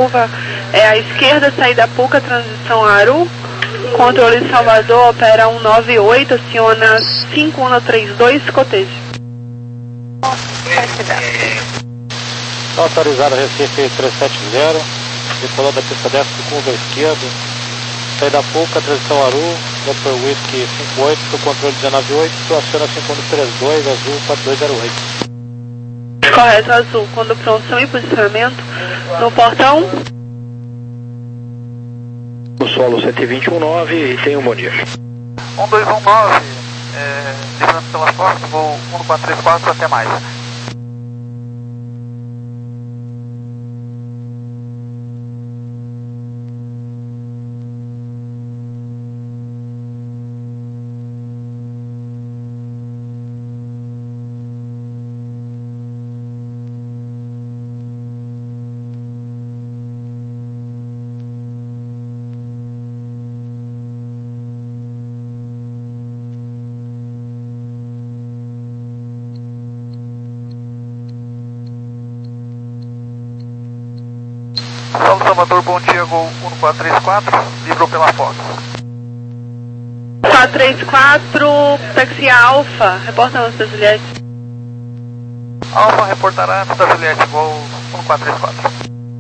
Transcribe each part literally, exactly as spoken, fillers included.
É a esquerda, saída Puca, transição Aru. Controle Salvador, opera um nove oito, aciona cinco um três dois, cotejo. Autorizado Recife trezentos e setenta, decolando da pista dez com curva esquerda. Saída Puca, transição Aru, Doutor Whisky cinco oito, do controle dezenove oito, aciona cinco um três dois, azul quatro dois zero oito. Correto, azul. Quando pronto, são em posicionamento no portão. No solo cento e vinte e um nove e tem um bom dia. um dois um nove, é, livrando pela Fox, voo um quatro três quatro, até mais. Solo Salvador, bom dia, gol um quatro três quatro, livrou pela Fox. quatro três quatro, táxi Alfa, reporta antes da Juliette. Alfa reportará antes da Juliette, gol um quatro três quatro.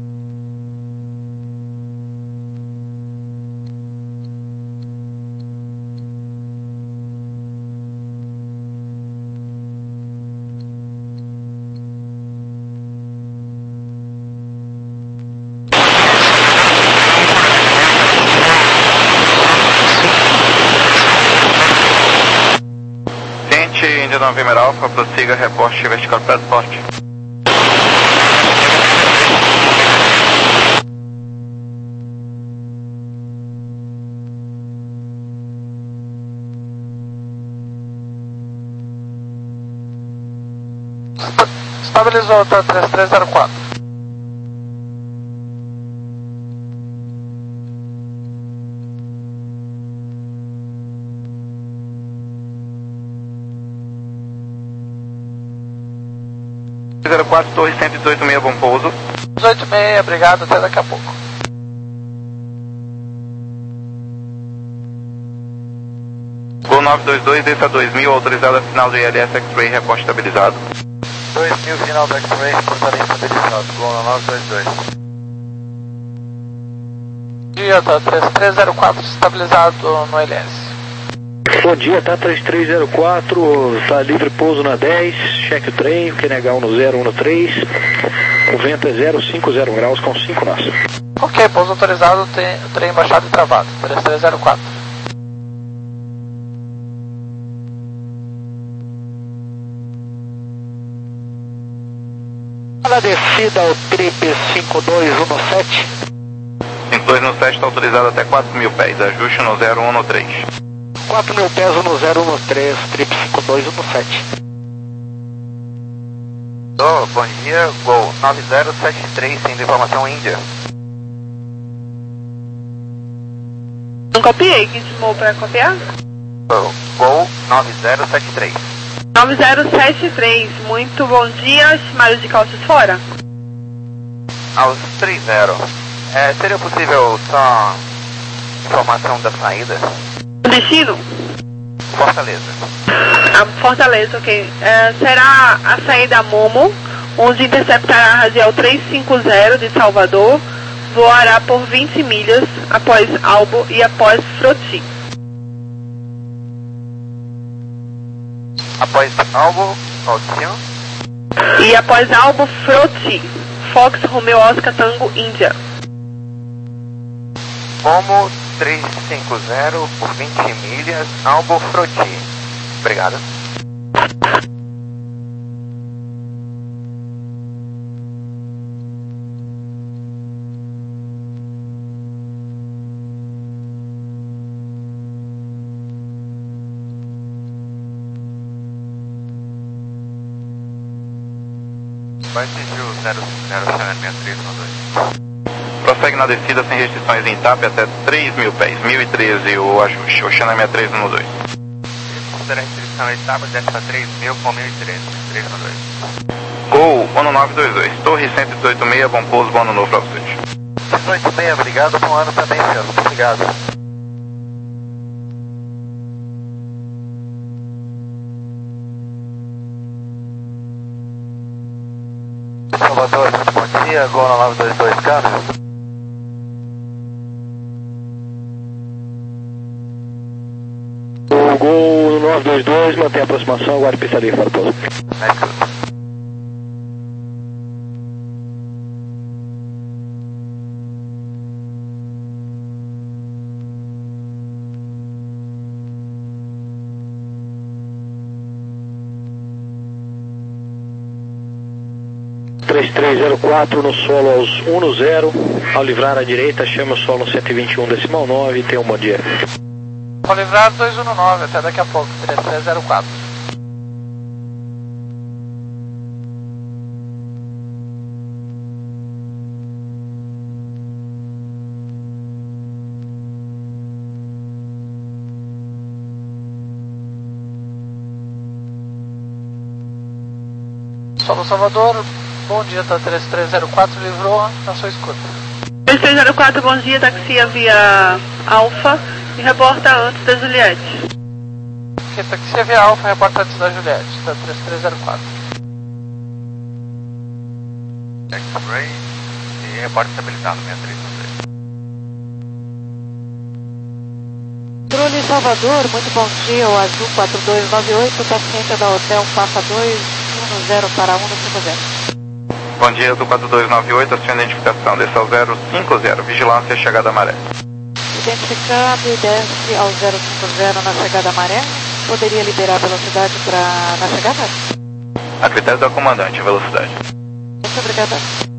Índia November Alpha, prossiga, reporte vertical para transporte. Estabilizou, tá três três zero quatro. zero quatro, torre cento e dezoito seis, bom pouso. dezoito seis, obrigado, até daqui a pouco. Gol nove dois dois, desça dois mil, autorizado a final do I L S X-Ray, reporte estabilizado. dois mil, final do X-Ray, reportaria estabilizado, gol nove dois dois. Dia, tá três três zero quatro, estabilizado no I L S. Bom dia, tá três três zero quatro, tá livre pouso na dez, cheque o trem, Q N H um zero um três, o vento é zero cinco zero graus com cinco nós. Ok, pouso autorizado, tem, trem baixado e travado, três três zero quatro. Na descida, o trip cinco dois um sete. cinco dois um sete está autorizado até quatro mil pés, ajuste no zero um três. quatro mil pés no zero um três, trip cinco dois um sete. Oh, bom dia, Gol nove zero sete três, sem informação Índia. Não copiei, que desmou para copiar? Oh, Gol nove zero sete três. nove zero sete três, muito bom dia, estimados de calças fora. Aos três zero, é, seria possível só informação da saída? Destino? Fortaleza. A Fortaleza, ok. É, será a saída Momo, onde interceptará a radial trezentos e cinquenta de Salvador, voará por vinte milhas após Albo e após Froti. Após Albo, Altinho. E após Albo, Froti. Fox, Romeo, Oscar, Tango, Índia. Como trezentos e cinquenta por vinte milhas, Albo, Froti. Obrigado. Vai atingir o zero zero sete três um dois. Prossegue na descida sem restrições em T A P até três mil pés, mil e treze o ajuste, Oceana sessenta e três um dois. Considera a restrição em T A P, desce para três mil com mil e treze, três um dois. Gol, ONU nove dois dois, Torre cento e dezoito seis, bom pouso, bom ano novo para vocês. oito seis, obrigado, bom ano também, senhor. Muito obrigado. Salvador, bom dia, Gol nove dois dois, câmbio. O Gol nove dois dois, mantém a aproximação, aguarde pista livre para o pouso. três três zero quatro no solo aos um no zero, ao livrar à direita, chama o solo cento e vinte e um decimal nove e tenha um bom dia. Ao livrar dois um nove, até daqui a pouco, três três zero quatro. Solo Salvador, bom dia, tá três três zero quatro, livrou na sua escuta. três três zero quatro, bom dia, taxia via Alfa e reporta antes da Juliette. Ok, taxia via Alfa, reporta antes da Juliette, tá três três zero quatro. X-Ray e reporta estabilizado, sessenta e três. Controle Salvador, muito bom dia, o Azul quatro dois nove oito, paciente da Hotel Passa dois um zero para um cinco zero. Bom dia, do quatro dois nove oito, a sua identificação, desce ao zero cinco zero, vigilância, chegada à maré. Identificado e desce ao zero cinco zero na chegada à maré. Poderia liberar a velocidade para na chegada? A critério do comandante, a velocidade. Muito obrigada.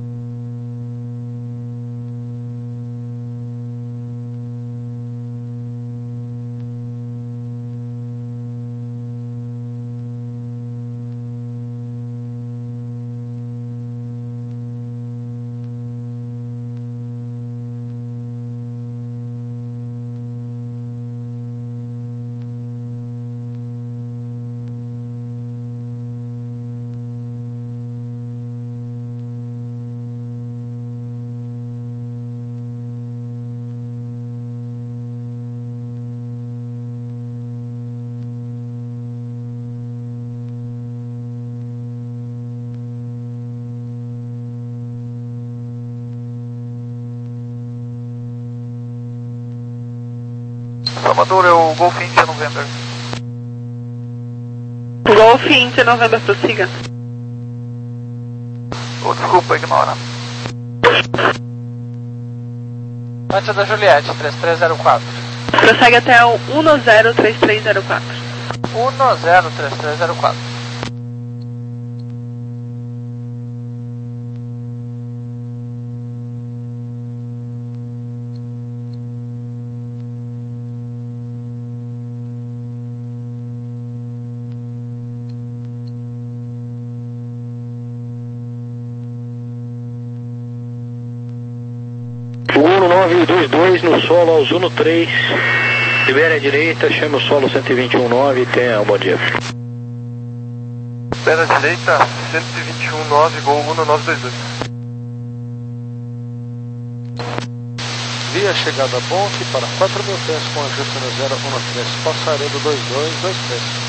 Salvador, é o Golf India November. Golf India November, prossiga. Oh, desculpa, ignora. Antes da Juliette, três três zero quatro. Prossegue até o um zero três três zero quatro. um zero três três zero quatro. Uno nove dois dois no solo aos um três, libere à direita, chama o solo cento e vinte e um nove e tenha um bom dia. Libera à direita, cento e vinte e um nove, Gol um nove dois dois. Via chegada Bonk para quatro mil pés com ajuste no zero um três, passaredo dois dois dois três.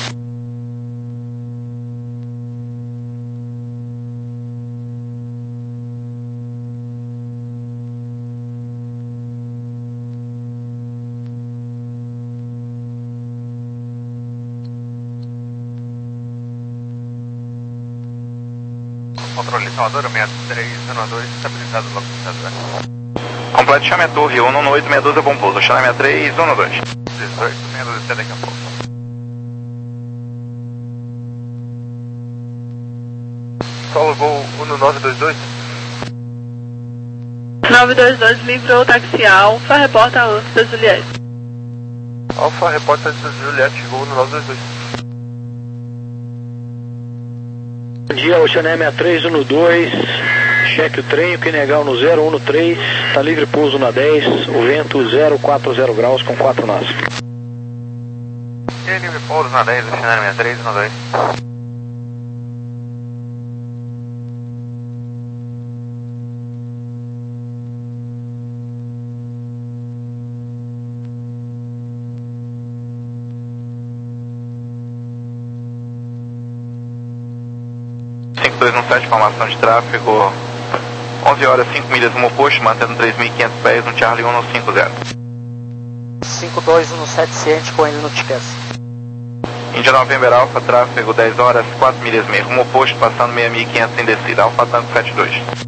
Controle Salvador, sessenta e três zero dois, estabilizado logo no complete, chame a torre, um um oito, seis doze é bom pouso, chame sessenta e três um dois. dezoito, seis doze, até daqui a pouco. Solo Gol um nove dois dois. nove dois dois, livrou taxi Alfa, reporta antes da Juliette. Alfa, reporta antes da Juliette, Gol um nove dois dois. Bom dia, Oceané sessenta e três um dois, cheque o trem, que negar no zero um três, está livre pouso na dez, o vento zero quatro zero graus com quatro nós. E livre pouso na dez, Oceané sessenta e três um dois. cinco dois um sete, formação de tráfego, onze horas, cinco milhas rumo oposto, mantendo três mil e quinhentos pés no Charlie um cinco zero. cinco dois um sete, ciente com ele no T C A S. Índia November Alpha, tráfego dez horas, quatro milhas meio, rumo oposto, passando seis mil e quinhentos em descida, Alpha Tango sete dois.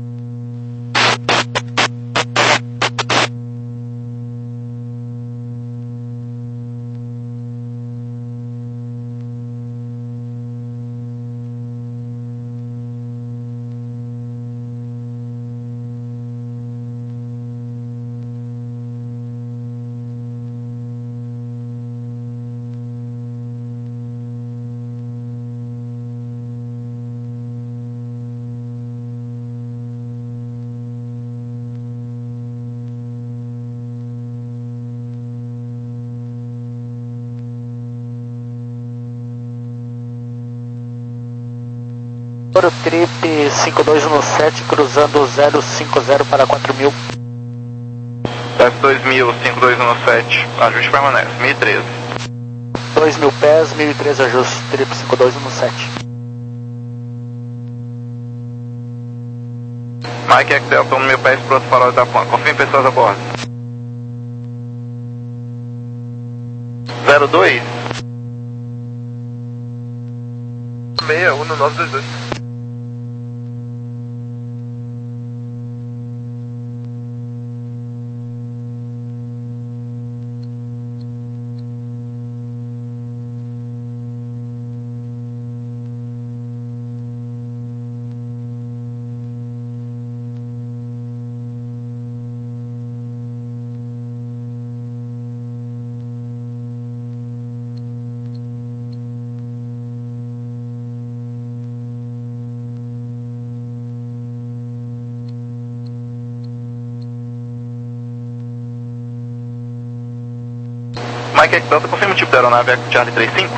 Trip cinco dois um sete, cruzando zero cinco zero para quatro mil. Desce dois mil, cinco dois um sete, ajuste permanece, mil e treze. dois mil pés, mil e treze ajuste, Trip cinco dois um sete. Mike X Delta, um mil pés para outro farol da ponte, confirme pessoas a bordo. zero dois. seis um nove dois dois. Mike X Delta, confirma o tipo da aeronave, é Charlie trinta e cinco.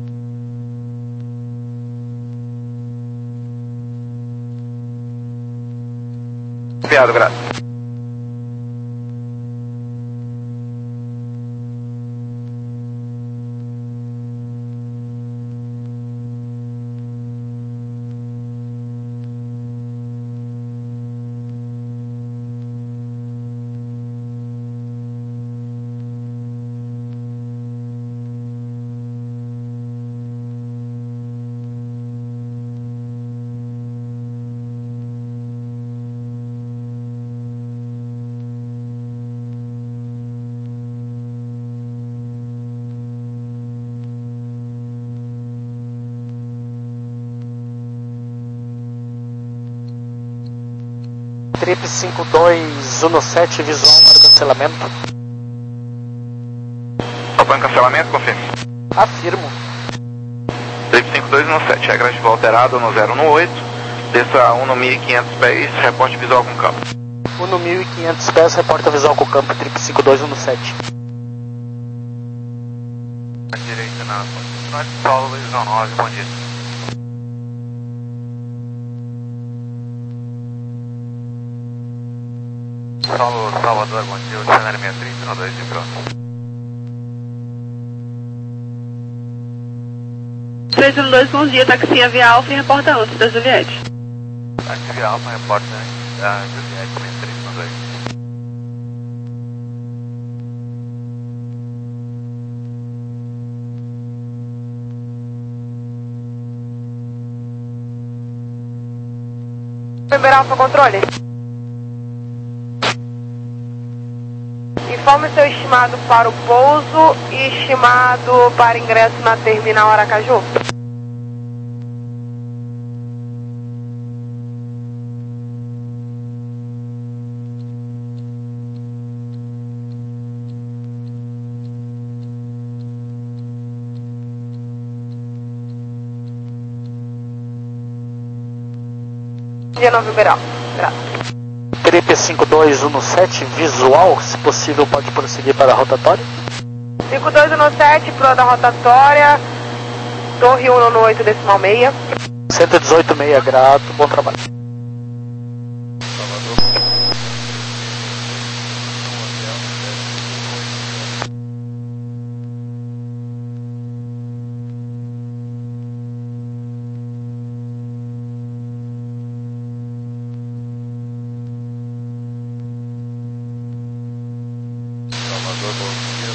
Enviado, graças. Trip cinco dois um sete, visual para cancelamento. Propõe cancelamento, confirme. Afirmo. Trip cinco dois um sete, regra de voo alterada no zero um oito, desça um no mil e quinhentos pés, reporte visual com campo. um no mil e quinhentos pés, reporta visual com campo, Trip cinco dois um sete. À direita na Norte Paulo, visão nove, bom dia. Paulo, Salvador, bom dia, o cenário seis três um dois e pronto. três um dois, bom dia, taxi Via Alfa e reporta antes da Juliette. Taxi Via Alfa, reporta antes da Juliette, seis três um dois. November Alfa, controle. Informe seu estimado para o pouso e estimado para ingresso na terminal Aracaju. Dia November Alfa, graças. Trip cinco dois um sete, visual, se possível pode prosseguir para a rotatória. cinco dois um sete, pro da rotatória, torre um no oito decimal meia. cento e dezoito meia, grato, bom trabalho. Salvador, bom dia.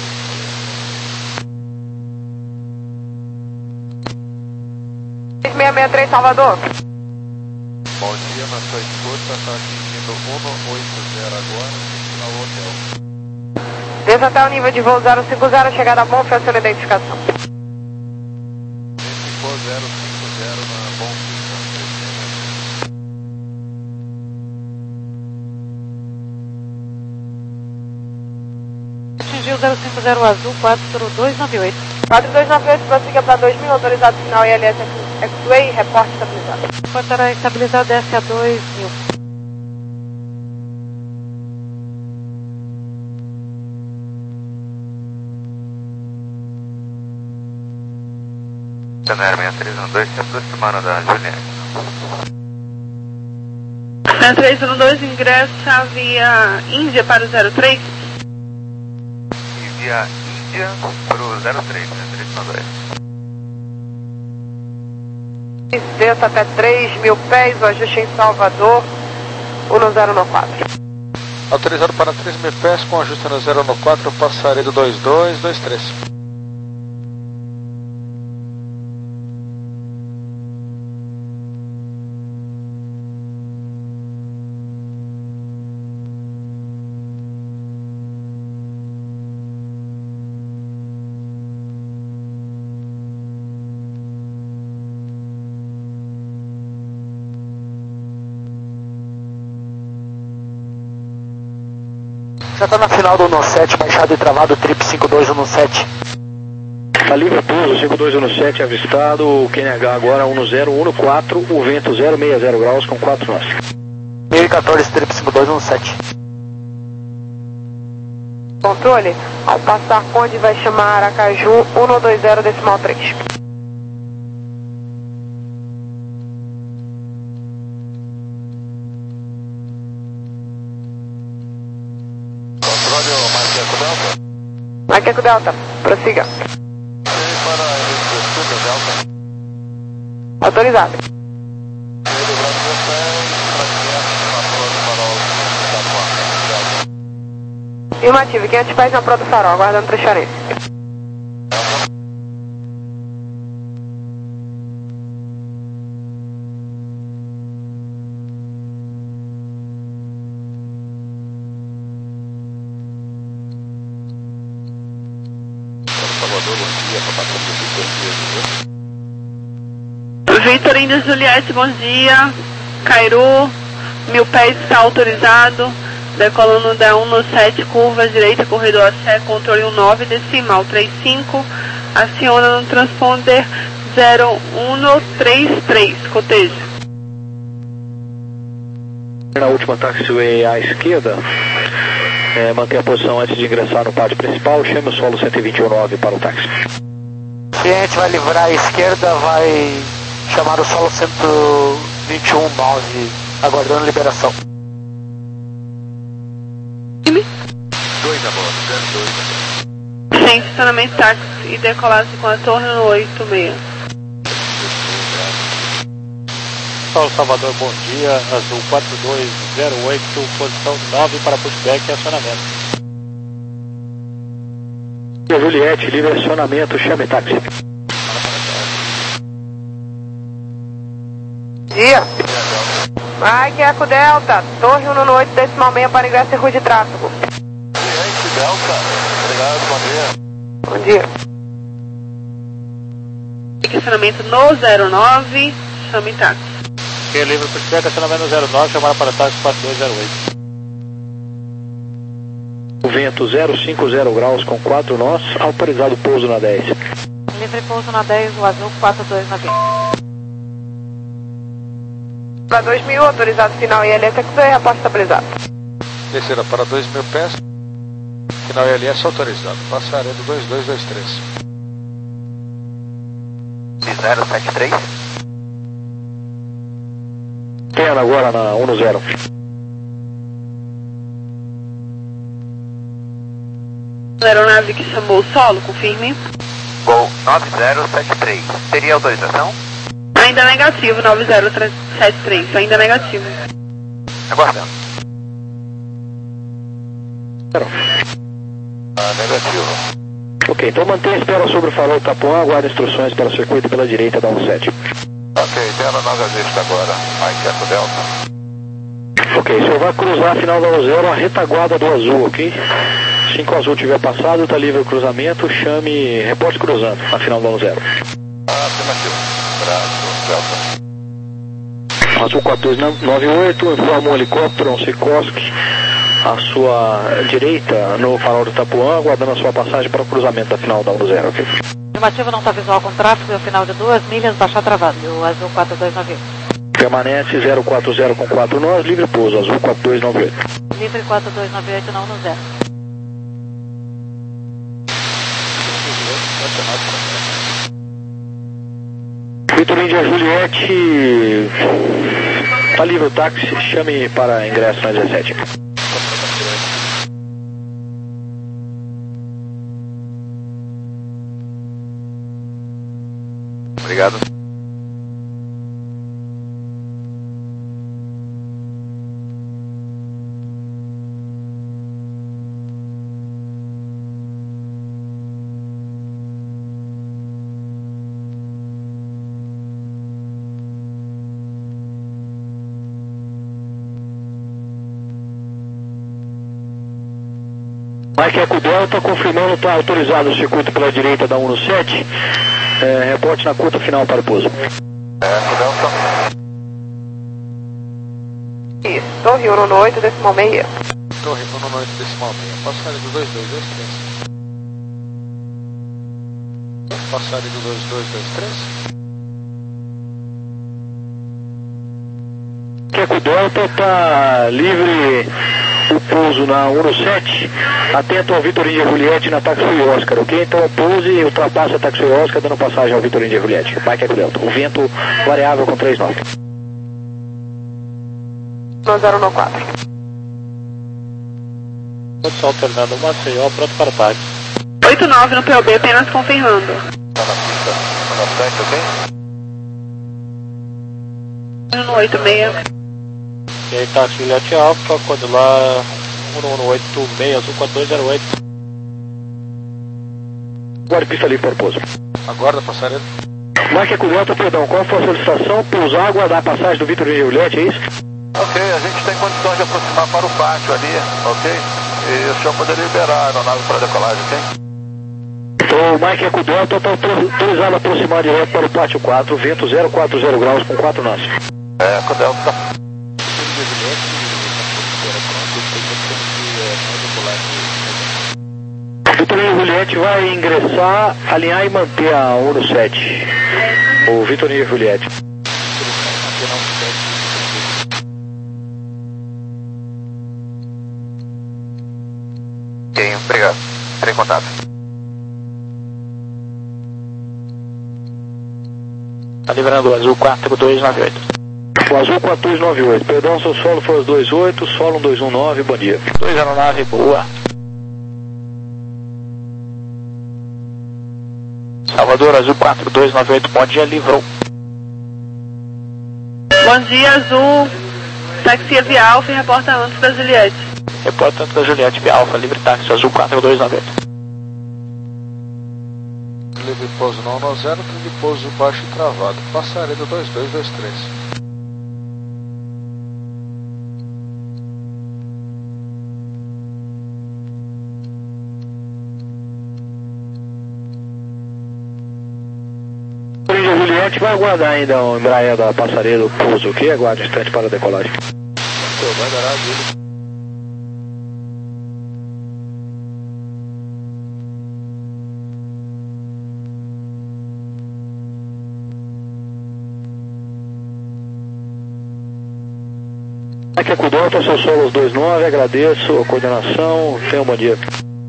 seis seis seis três, Salvador. Bom dia, na sua escuta, está atingindo cento e oitenta agora, na hotel. Desça até o nível de voo zero cinco zero, chegada a bom, foi a sua identificação. Ficou zero cinco zero na bom Atingiu zero cinco zero azul, quatro dois nove oito. quatro dois nove oito, prossiga para dois mil, autorizado final I L S X-Way, reporte estabilizado. Portará estabilizado desce a dois mil. Cenário seis três um dois, se aproximando da Juliette. seis três um dois, ingressa via Índia para o zero três. E via Índia para o zero três, seis três um dois. Desça até três mil pés, o ajuste em Salvador, um zero no quatro. Autorizado para três mil pés, com ajuste no zero no quatro, passarei do dois dois dois três. Já está na final do um sete, baixado e travado, trip cinco dois um sete. Está livre pouso, cinco dois um sete avistado, o Q N H agora um zero um quatro, o vento zero seis zero graus com quatro nós. mil e quatorze, trip cinco dois um sete. Controle, ao passar Conde vai chamar Aracaju um dois zero decimal três. Macaco Delta, prossiga. Autorizado. Afirmativo, quinhentos pés na proa do farol, aguardando transferência. Vitor Índia Juliette, bom dia. Cairu, mil pés está autorizado. Decolando da um no sete, curva direita, corredor A C, controle um nove, decimal três cinco. Aciona no transponder zero um três três, cotejo. Na última taxiway à esquerda, é, mantenha a posição antes de ingressar no pátio principal, chame o solo cento e vinte e um nove para o táxi. O cliente vai livrar a esquerda, vai chamar o solo cento e vinte e um nove, aguardando liberação. dois a bordo, zero dois. Sem estacionamento táxi e decolasse com a torre no oito seis. Paulo Salvador, bom dia. Azul quatro dois zero oito, posição nove para pushback e acionamento. Juliette, livre acionamento, chame táxi. Dia. Macaco Delta, torre um no oito, decimal seis para ingresso e rua de tráfego. Delta, obrigado, bom dia. Bom dia. Estacionamento no zero nove, chame táxi. Ok, livre pushback, acionamento no zero nove, chamar para táxi quatro dois zero oito. O vento zero cinco zero graus com quatro nós, autorizado pouso na dez. Livre pouso na dez, o azul quatro dois nove oito. Para dois mil, autorizado final I L S X-Way, reporte estabilizado. Terceira para dois mil pés. Final I L S autorizado. Passaré do dois dois dois três. zero sete três. Pena agora na um zero. Aeronave que chamou o solo, confirme. Gol nove zero sete três. Teria autorização? Ainda negativo, nove zero sete três, ainda negativo. Aguardando. Ah, negativo. Ok, então mantenha a espera sobre o farol Itapuã, aguarde instruções pelo circuito pela direita da um sete. Ok, tela nova vista agora, Mike Eco Delta. Ok, o senhor vai cruzar a final da um zero, a retaguarda do azul, ok? Assim que o azul tiver passado, está livre o cruzamento, chame, reporte cruzando a final da um zero. Ah, afirmativo. Braço, Delta. Azul quatro dois nove oito, informa um helicóptero, um Sikorsky, à sua direita no farol do Itapuã, aguardando a sua passagem para o cruzamento da final da um zero, ok? Afirmativo, não está visual com tráfego, é o final de duas milhas, baixar travado, o azul quatro dois nove oito. Permanece zero quatro zero com quatro nós, livre pouso, azul quatro dois nove oito. Livre quatro dois nove oito, não no zero. Vitor Índia Juliette, está livre o táxi, chame para ingresso na dezessete. Obrigado. Mike Eco Delta, confirmando, está autorizado o circuito pela direita da um sete. É, reporte na curta final para o pouso. Eco Delta. Isso, Torre um oito, decimal meia. Torre um oito, decimal meia. Passagem do dois dois dois três. Passagem do dois dois dois três. Eco Delta, está livre o pouso na um sete, atento ao Vitor Índia Juliette na Taxi Oscar, ok? Então pouse e ultrapassa a Taxi Oscar, dando passagem ao Vitor Índia Juliette. Mike Eco Delta, o vento variável com três nove. um zero um quatro. Condição alternando Maceió, pronto para o táxi. oito nove no P O B, apenas confirmando. Tá na pista, tá na frente, ok? No oito seis. E aí, táxi Juliette Alfa, quando lá um um oito seis, azul quatro dois zero oito. Agora pista livre para o pouso. Aguarda, passarela. Mike Eco Delta, perdão, qual foi a solicitação? Pousar, aguardar a passagem do Vitor Índia Juliette, é isso? Ok, a gente tem condições de aproximar para o pátio ali, ok? E o senhor poderia liberar a aeronave para decolagem, ok? Então, o Mike Eco Delta está autorizado a aproximar direto para o pátio quatro, vento zero quatro zero graus com quatro nós. Eco Delta. Vitor Índia Juliette vai ingressar, alinhar e manter a um sete. O Vitor Índia Juliette. Ok, obrigado. Entrei em contato. Tá liberando o azul quatro dois nove oito. O azul quatro dois nove oito, perdão, seu solo foi os dois oito, solo um dois um nove, bom dia. dois zero nove, boa. Salvador, azul quatro dois nove oito, bom dia, livrou. Bom dia, Azul. Taxi Via Alfa e reporta antes da Juliette. Reporta antes da Juliette, Via Alfa, livre táxi, azul quatro dois nove oito. Livre pouso na um zero, livre pouso baixo e travado. Passarela do dois dois dois três. Juliette vai aguardar ainda o Embraer da Passarela, o pouso, ok? Aguarde um instante para a decolagem. Vai dar a vida. Aqui é com o Delta, seu solo os dois nove, agradeço a coordenação, tenha um bom dia.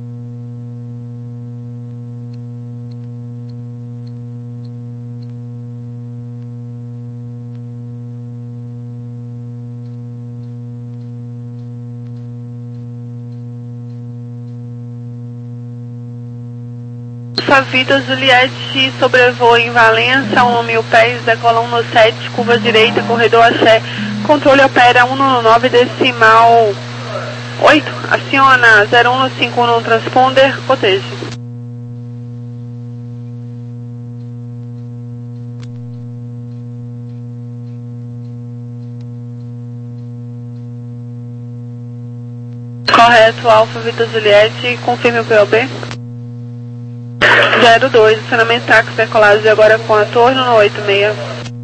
Vitor Juliette sobrevoa em Valença, um mil pés, decola um sete, curva direita, corredor axé, controle opera um nove decimal oito, aciona zero um cinco um no transponder, coteje. Correto, Alfa Vitor Juliette, confirme o P O B. zero dois, acionamento táxi decolagem agora com a torre no oito seis.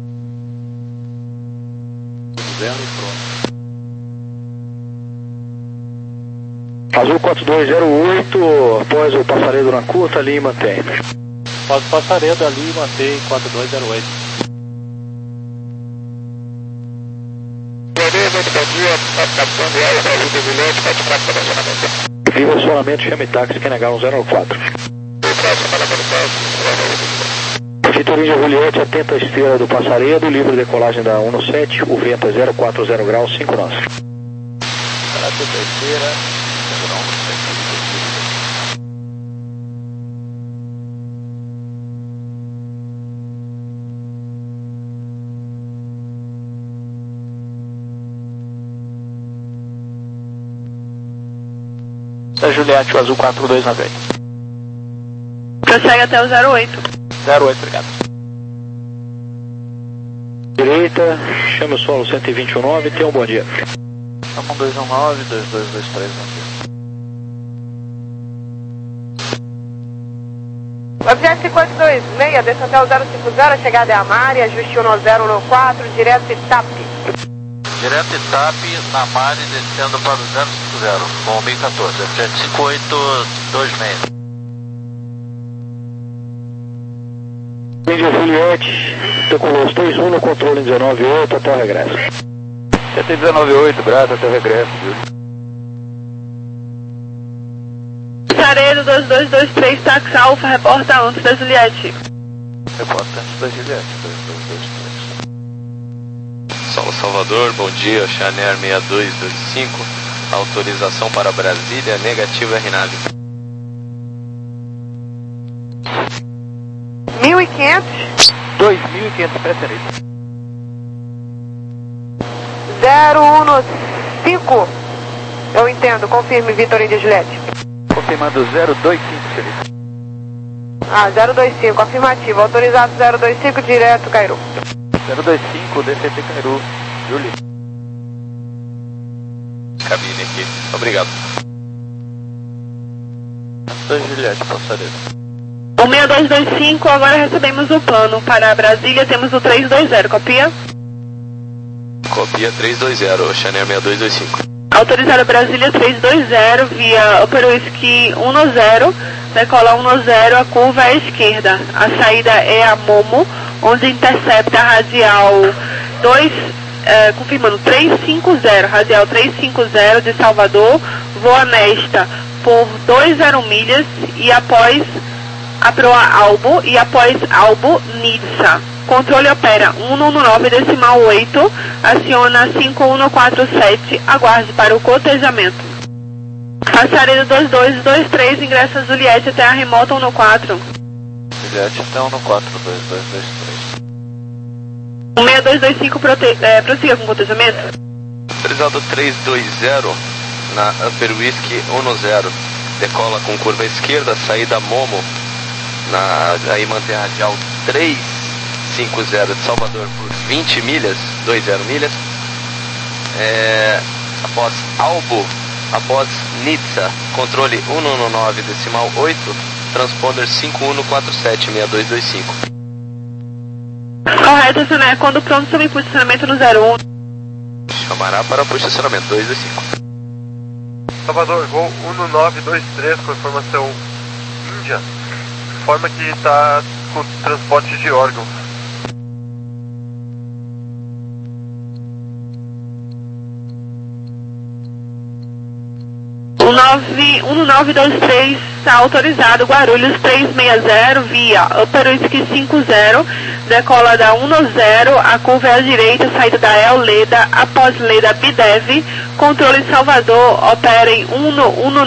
Zero e pronto. Azul quatro dois zero oito, após o passaredo na curta, ali mantém. Após o passaredo ali, mantém quatro dois zero oito. Viva acionamento, chame táxi, Q N H um zero quatro. Vitor Índia Juliette, atenta à esteira do passaredo, livre decolagem da um sete, o vento é zero quatro zero graus, cinco nós. Caráter da esteira, Da Juliette, o azul quatro dois nove oito. Prossegue até o zero oito. zero oito, obrigado. Direita, chame o solo cento e vinte e nove, tenha um bom dia. um dois um nove, dois dois dois três, Objeto cinquenta e dois seis, desça até o zero cinco zero, chegada é a Mari, ajuste um zero um quatro, direto e TAP. Direto e TAP na Mari, descendo para o zero cinco zero, com mil e quatorze, sete cinco oito dois seis. Índia Juliette, decolou os três um no controle dezenove oito, até o regresso. sete dezenove oito, grato, até o regresso, viu? Saredo dois dois dois três, táxi Alfa, reporta antes da Juliette. Reporta antes da Juliette, dois dois dois três. Solo Salvador, bom dia, Chanair seis dois dois cinco, autorização para Brasília, negativo R nave. mil e quinhentos. dois mil e quinhentos, pré-direita. zero um cinco. Eu entendo, confirme, Vitor Índia Juliette. Confirmando zero dois cinco, Felipe. Ah, zero dois cinco, afirmativo. Autorizado zero dois cinco, direto, Cairu. zero dois cinco, D C T Cairu, Júlio. Cabine aqui, obrigado. Da Juliette, passaredo. O seis dois dois cinco, agora recebemos o plano para Brasília, temos o três dois zero, copia? Copia três dois zero, Chanair seis dois dois cinco. Autorizado Brasília três dois zero, via Upper Whisky um zero, decola um zero, a curva à esquerda. A saída é a Momo, onde intercepta a radial dois, eh, confirmando, trezentos e cinquenta, radial trezentos e cinquenta de Salvador, voa nesta por duas zero milhas e após a proa Albo e após Albo Nidsa. Controle opera um um nove decimal oito, aciona cinco um quatro sete, aguarde para o cotejamento. Passaredo dois dois dois três, ingressa Juliette até a remota um quatro. Juliette até um quatro, dois dois dois três. O seis dois dois cinco prote... é, prossiga com o cotejamento. Autorizado três dois zero, na Upper Whisky um zero, decola com curva esquerda, saída Momo, na, aí mantém a radial trezentos e cinquenta de Salvador por vinte milhas, vinte milhas, é, após Albo, após Nidsa, controle um um nove decimal oito, transponder cinco um quatro sete, seis dois dois cinco. Correto, Soné, quando pronto, sob posicionamento no zero um. Chamará para posicionamento dois dois cinco. Salvador, Gol um nove dois três com informação Índia, informa que está com transporte de órgãos. um nove dois três está autorizado, Guarulhos três seis zero, via Upper Whisky cinco zero, decola da um zero, a curva é à direita, saída da El Leda, após Leda Bidev, controle Salvador, opera em um um